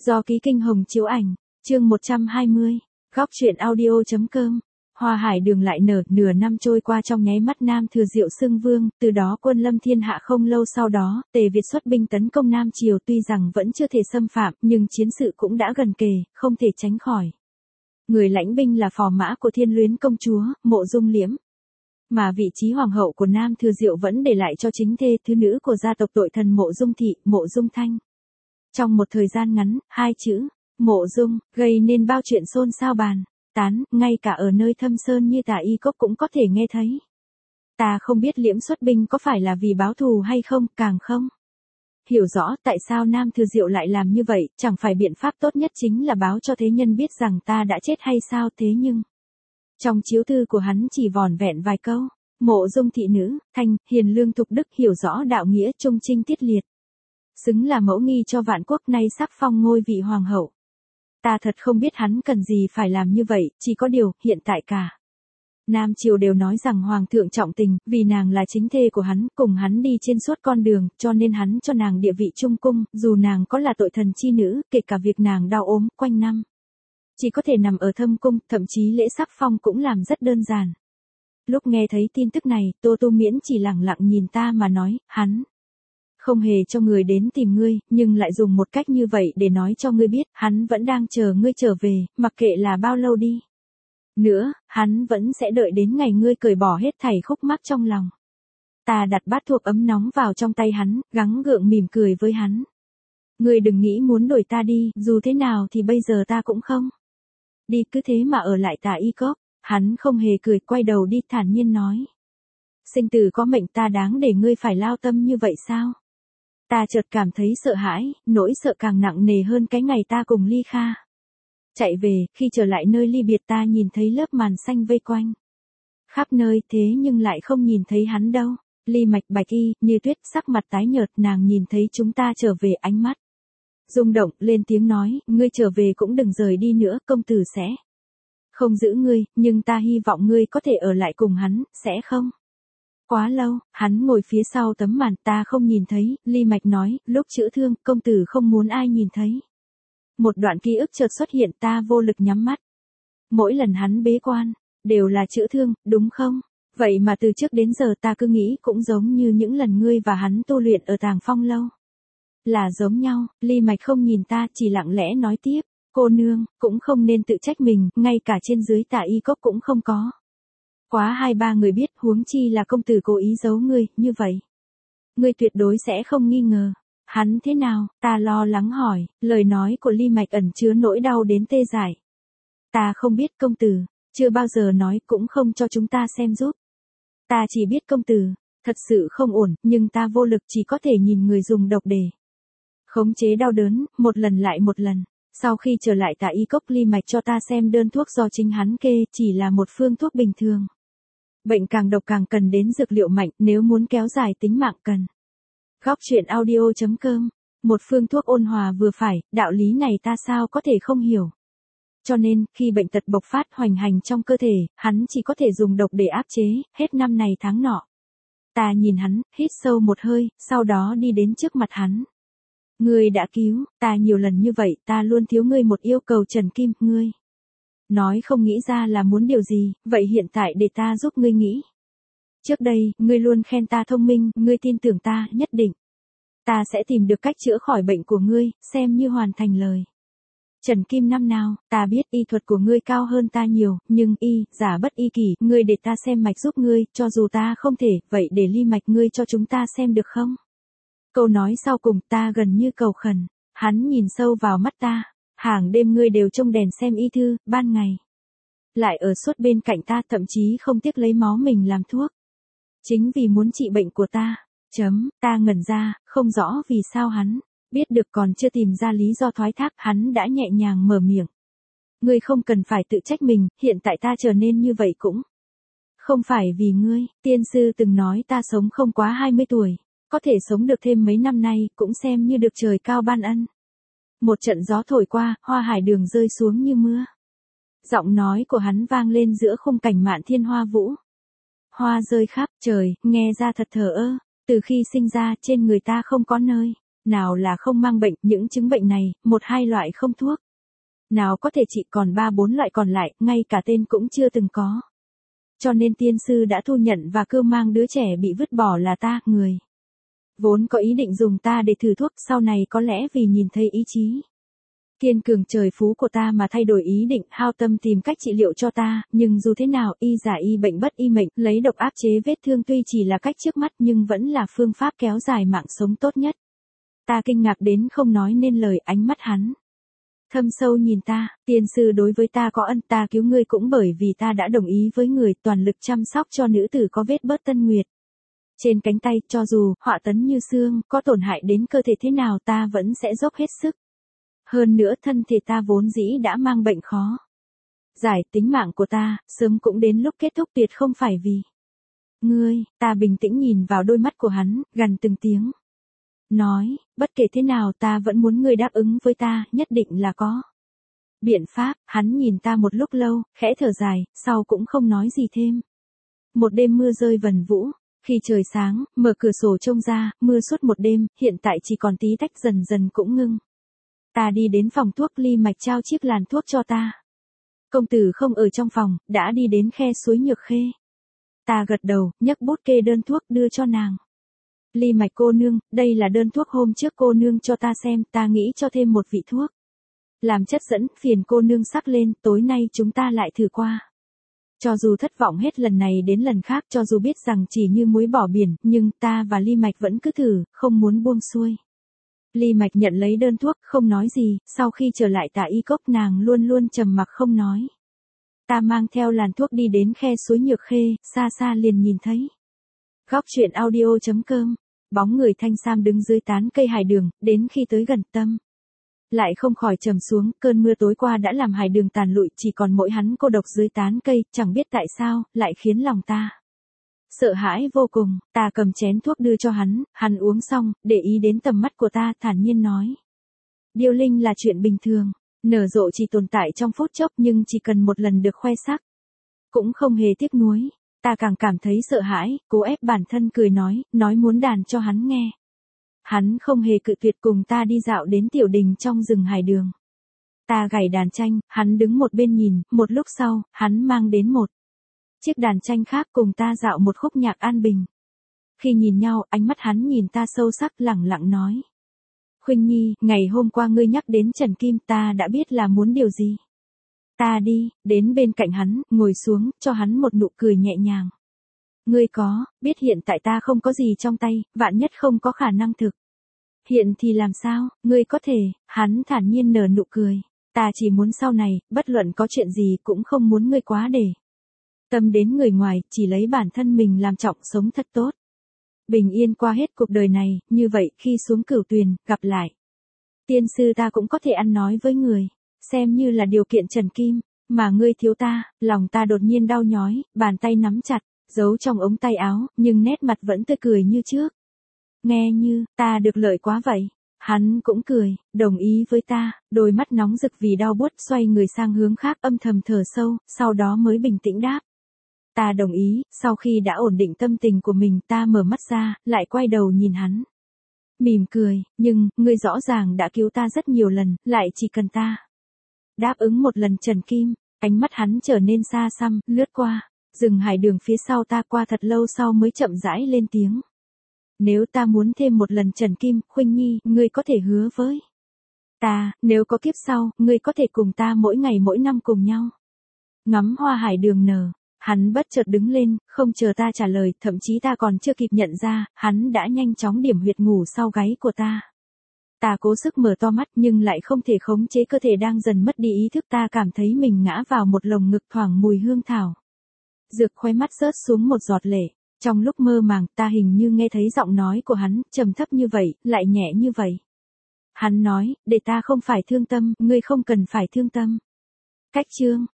Do Ký Kinh Hồng chiếu ảnh, chương 120, góc truyện audio.com. Hoa Hải Đường lại nở, nửa năm trôi qua trong nháy mắt. Nam Thừa Diệu xưng vương, từ đó quân lâm thiên hạ. Không lâu sau đó, Tề Việt xuất binh tấn công Nam Triều, tuy rằng vẫn chưa thể xâm phạm, nhưng chiến sự cũng đã gần kề, không thể tránh khỏi. Người lãnh binh là phò mã của Thiên Luyến công chúa, Mộ Dung Liễm. Mà vị trí hoàng hậu của Nam Thừa Diệu vẫn để lại cho chính thê thứ nữ của gia tộc tội thần Mộ Dung Thị, Mộ Dung Thanh. Trong một thời gian ngắn, hai chữ Mộ Dung gây nên bao chuyện xôn xao bàn tán, ngay cả ở nơi thâm sơn như Tà Y Cốc cũng có thể nghe thấy. Ta không biết Liễm xuất binh có phải là vì báo thù hay không, càng không hiểu rõ tại sao Nam Thừa Diệu lại làm như vậy. Chẳng phải biện pháp tốt nhất chính là báo cho thế nhân biết rằng ta đã chết hay sao? Thế nhưng trong chiếu thư của hắn chỉ vỏn vẹn vài câu: Mộ Dung thị nữ, thanh, hiền lương thục đức, hiểu rõ đạo nghĩa, trung trinh tiết liệt, xứng là mẫu nghi cho vạn quốc, nay sắp phong ngôi vị hoàng hậu. Ta thật không biết hắn cần gì phải làm như vậy, chỉ có điều, hiện tại cả Nam Triều đều nói rằng Hoàng thượng trọng tình, vì nàng là chính thê của hắn, cùng hắn đi trên suốt con đường, cho nên hắn cho nàng địa vị trung cung, dù nàng có là tội thần chi nữ, kể cả việc nàng đau ốm, quanh năm chỉ có thể nằm ở thâm cung, thậm chí lễ sắc phong cũng làm rất đơn giản. Lúc nghe thấy tin tức này, Tô Tu Miễn chỉ lẳng lặng nhìn ta mà nói, hắn không hề cho người đến tìm ngươi, nhưng lại dùng một cách như vậy để nói cho ngươi biết, hắn vẫn đang chờ ngươi trở về, mặc kệ là bao lâu đi nữa, hắn vẫn sẽ đợi đến ngày ngươi cởi bỏ hết thảy khúc mắc trong lòng. Ta đặt bát thuốc ấm nóng vào trong tay hắn, gắng gượng mỉm cười với hắn. Ngươi đừng nghĩ muốn đuổi ta đi, dù thế nào thì bây giờ ta cũng không đi, cứ thế mà ở lại Tà Y Cốc. Hắn không hề cười, quay đầu đi, thản nhiên nói: Sinh tử có mệnh, ta đáng để ngươi phải lao tâm như vậy sao? Ta chợt cảm thấy sợ hãi, nỗi sợ càng nặng nề hơn cái ngày ta cùng Ly Kha chạy về. Khi trở lại nơi ly biệt, ta nhìn thấy lớp màn xanh vây quanh khắp nơi, thế nhưng lại không nhìn thấy hắn đâu. Ly Mạch bạch y như tuyết, sắc mặt tái nhợt, nàng nhìn thấy chúng ta trở về, ánh mắt rung động, lên tiếng nói: Ngươi trở về cũng đừng rời đi nữa, công tử sẽ không giữ ngươi, nhưng ta hy vọng ngươi có thể ở lại cùng hắn, sẽ không quá lâu. Hắn ngồi phía sau tấm màn, ta không nhìn thấy. Ly Mạch nói: Lúc chữa thương, công tử không muốn ai nhìn thấy. Một đoạn ký ức chợt xuất hiện, ta vô lực nhắm mắt. Mỗi lần hắn bế quan đều là chữa thương, đúng không? Vậy mà từ trước đến giờ ta cứ nghĩ cũng giống như những lần ngươi và hắn tu luyện ở Tàng Phong lâu là giống nhau. Ly Mạch không nhìn ta, chỉ lặng lẽ nói tiếp: Cô nương cũng không nên tự trách mình, ngay cả trên dưới Tà Y Cốc cũng không có quá 2-3 người biết, huống chi là công tử cố ý giấu ngươi, như vậy ngươi tuyệt đối sẽ không nghi ngờ. Hắn thế nào? Ta lo lắng hỏi, lời nói của Ly Mạch ẩn chứa nỗi đau đến tê dại. Ta không biết, công tử chưa bao giờ nói, cũng không cho chúng ta xem giúp. Ta chỉ biết công tử thật sự không ổn, nhưng ta vô lực, chỉ có thể nhìn người dùng độc để khống chế đau đớn, một lần lại một lần. Sau khi trở lại Tà Y Cốc, Ly Mạch cho ta xem đơn thuốc do chính hắn kê, chỉ là một phương thuốc bình thường. Bệnh càng độc càng cần đến dược liệu mạnh, nếu muốn kéo dài tính mạng cần. Góc truyện audio.com. Một phương thuốc ôn hòa vừa phải, đạo lý này ta sao có thể không hiểu. Cho nên, khi bệnh tật bộc phát hoành hành trong cơ thể, hắn chỉ có thể dùng độc để áp chế, hết năm này tháng nọ. Ta nhìn hắn, hít sâu một hơi, sau đó đi đến trước mặt hắn. Ngươi đã cứu ta nhiều lần như vậy, ta luôn thiếu ngươi một yêu cầu. Trần Kim, ngươi nói không nghĩ ra là muốn điều gì, vậy hiện tại để ta giúp ngươi nghĩ. Trước đây, ngươi luôn khen ta thông minh, ngươi tin tưởng ta, nhất định ta sẽ tìm được cách chữa khỏi bệnh của ngươi, xem như hoàn thành lời. Trần Kim, năm nào, ta biết y thuật của ngươi cao hơn ta nhiều, nhưng y, giả bất y kỷ, ngươi để ta xem mạch giúp ngươi, cho dù ta không thể, vậy để Ly Mạch ngươi cho chúng ta xem được không? Câu nói sau cùng, ta gần như cầu khẩn. Hắn nhìn sâu vào mắt ta. Hàng đêm ngươi đều trông đèn xem y thư, ban ngày lại ở suốt bên cạnh ta, thậm chí không tiếc lấy máu mình làm thuốc. Chính vì muốn trị bệnh của ta. Ta ngẩn ra, không rõ vì sao hắn biết được, còn chưa tìm ra lý do thoái thác, hắn đã nhẹ nhàng mở miệng. Ngươi không cần phải tự trách mình, hiện tại ta trở nên như vậy cũng không phải vì ngươi. Tiên sư từng nói ta sống không quá 20 tuổi. Có thể sống được thêm mấy năm nay, cũng xem như được trời cao ban ân. Một trận gió thổi qua, Hoa Hải Đường rơi xuống như mưa. Giọng nói của hắn vang lên giữa khung cảnh mạn thiên hoa vũ. Hoa rơi khắp trời, nghe ra thật thờ ơ. Từ khi sinh ra, trên người ta không có nơi Nào là không mang bệnh, những chứng bệnh này, 1-2 loại không thuốc. Nào có thể trị, còn 3-4 loại còn lại, ngay cả tên cũng chưa từng có. Cho nên tiên sư đã thu nhận và cưu mang đứa trẻ bị vứt bỏ là ta, người. Vốn có ý định dùng ta để thử thuốc, sau này có lẽ vì nhìn thấy ý chí kiên cường trời phú của ta mà thay đổi ý định, hao tâm tìm cách trị liệu cho ta, nhưng dù thế nào, y giả y bệnh bất y mệnh, lấy độc áp chế vết thương tuy chỉ là cách trước mắt nhưng vẫn là phương pháp kéo dài mạng sống tốt nhất. Ta kinh ngạc đến không nói nên lời, ánh mắt hắn thâm sâu nhìn ta, tiên sư đối với ta có ân, ta cứu ngươi cũng bởi vì ta đã đồng ý với người toàn lực chăm sóc cho nữ tử có vết bớt tân nguyệt trên cánh tay, cho dù họa tấn như xương, có tổn hại đến cơ thể thế nào ta vẫn sẽ dốc hết sức. Hơn nữa thân thể ta vốn dĩ đã mang bệnh khó giải, tính mạng của ta, sớm cũng đến lúc kết thúc, tuyệt không phải vì ngươi. Ta bình tĩnh nhìn vào đôi mắt của hắn, gằn từng tiếng. Nói, bất kể thế nào ta vẫn muốn ngươi đáp ứng với ta, nhất định là có biện pháp. Hắn nhìn ta một lúc lâu, khẽ thở dài, sau cũng không nói gì thêm. Một đêm mưa rơi vần vũ. Khi trời sáng, mở cửa sổ trông ra, mưa suốt một đêm, hiện tại chỉ còn tí tách, dần dần cũng ngưng. Ta đi đến phòng thuốc, Ly Mạch trao chiếc làn thuốc cho ta. Công tử không ở trong phòng, đã đi đến khe suối Nhược Khê. Ta gật đầu, nhấc bút kê đơn thuốc đưa cho nàng. Ly Mạch cô nương, đây là đơn thuốc hôm trước cô nương cho ta xem, ta nghĩ cho thêm một vị thuốc làm chất dẫn, phiền cô nương sắc lên, tối nay chúng ta lại thử qua. Cho dù thất vọng hết lần này đến lần khác, cho dù biết rằng chỉ như muối bỏ biển, nhưng ta và Ly Mạch vẫn cứ thử, không muốn buông xuôi. Ly Mạch nhận lấy đơn thuốc, không nói gì, sau khi trở lại Tả Y Cốc nàng luôn luôn trầm mặc không nói. Ta mang theo làn thuốc đi đến khe suối Nhược Khê, xa xa liền nhìn thấy. Góc truyện audio.com, bóng người thanh sam đứng dưới tán cây hải đường, đến khi tới gần tâm lại không khỏi trầm xuống, cơn mưa tối qua đã làm hải đường tàn lụi, chỉ còn mỗi hắn cô độc dưới tán cây, chẳng biết tại sao, lại khiến lòng ta sợ hãi vô cùng. Ta cầm chén thuốc đưa cho hắn uống xong, để ý đến tầm mắt của ta, thản nhiên nói. Điêu linh là chuyện bình thường, nở rộ chỉ tồn tại trong phút chốc, nhưng chỉ cần một lần được khoe sắc, cũng không hề tiếc nuối. Ta càng cảm thấy sợ hãi, cố ép bản thân cười nói muốn đàn cho hắn nghe. Hắn không hề cự tuyệt, cùng ta đi dạo đến tiểu đình trong rừng hải đường. Ta gảy đàn tranh, hắn đứng một bên nhìn, một lúc sau, hắn mang đến một chiếc đàn tranh khác, cùng ta dạo một khúc nhạc an bình. Khi nhìn nhau, ánh mắt hắn nhìn ta sâu sắc, lẳng lặng nói. Khuynh Nhi, ngày hôm qua ngươi nhắc đến Trần Kim, ta đã biết là muốn điều gì. Ta đi, đến bên cạnh hắn, ngồi xuống, cho hắn một nụ cười nhẹ nhàng. Ngươi có, biết hiện tại ta không có gì trong tay, vạn nhất không có khả năng thực hiện thì làm sao, ngươi có thể, hắn thản nhiên nở nụ cười. Ta chỉ muốn sau này, bất luận có chuyện gì cũng không muốn ngươi quá để tâm đến người ngoài, chỉ lấy bản thân mình làm trọng, sống thật tốt. Bình yên qua hết cuộc đời này, như vậy khi xuống Cửu Tuyền, gặp lại tiên sư ta cũng có thể ăn nói với người, xem như là điều kiện Trần Kim, mà ngươi thiếu ta. Lòng ta đột nhiên đau nhói, bàn tay nắm chặt, giấu trong ống tay áo, nhưng nét mặt vẫn tươi cười như trước. Nghe như, ta được lợi quá vậy. Hắn cũng cười, đồng ý với ta, đôi mắt nóng rực vì đau buốt, xoay người sang hướng khác, âm thầm thở sâu, sau đó mới bình tĩnh đáp. Ta đồng ý. Sau khi đã ổn định tâm tình của mình, ta mở mắt ra, lại quay đầu nhìn hắn. Mỉm cười, nhưng, ngươi rõ ràng đã cứu ta rất nhiều lần, lại chỉ cần ta đáp ứng một lần Trần Kim. Ánh mắt hắn trở nên xa xăm, lướt qua rừng hải đường phía sau ta, qua thật lâu sau mới chậm rãi lên tiếng. Nếu ta muốn thêm một lần Trần Kim, Khuynh Nhi, ngươi có thể hứa với ta, nếu có kiếp sau, ngươi có thể cùng ta mỗi ngày mỗi năm cùng nhau ngắm hoa hải đường nở. Hắn bất chợt đứng lên, không chờ ta trả lời, thậm chí ta còn chưa kịp nhận ra, hắn đã nhanh chóng điểm huyệt ngủ sau gáy của ta. Ta cố sức mở to mắt nhưng lại không thể khống chế cơ thể đang dần mất đi ý thức. Ta cảm thấy mình ngã vào một lồng ngực thoảng mùi hương thảo dược, khóe mắt rớt xuống một giọt lệ. Trong lúc mơ màng, ta hình như nghe thấy giọng nói của hắn, trầm thấp như vậy, lại nhẹ như vậy. Hắn nói, để ta không phải thương tâm, ngươi không cần phải thương tâm. Cách chương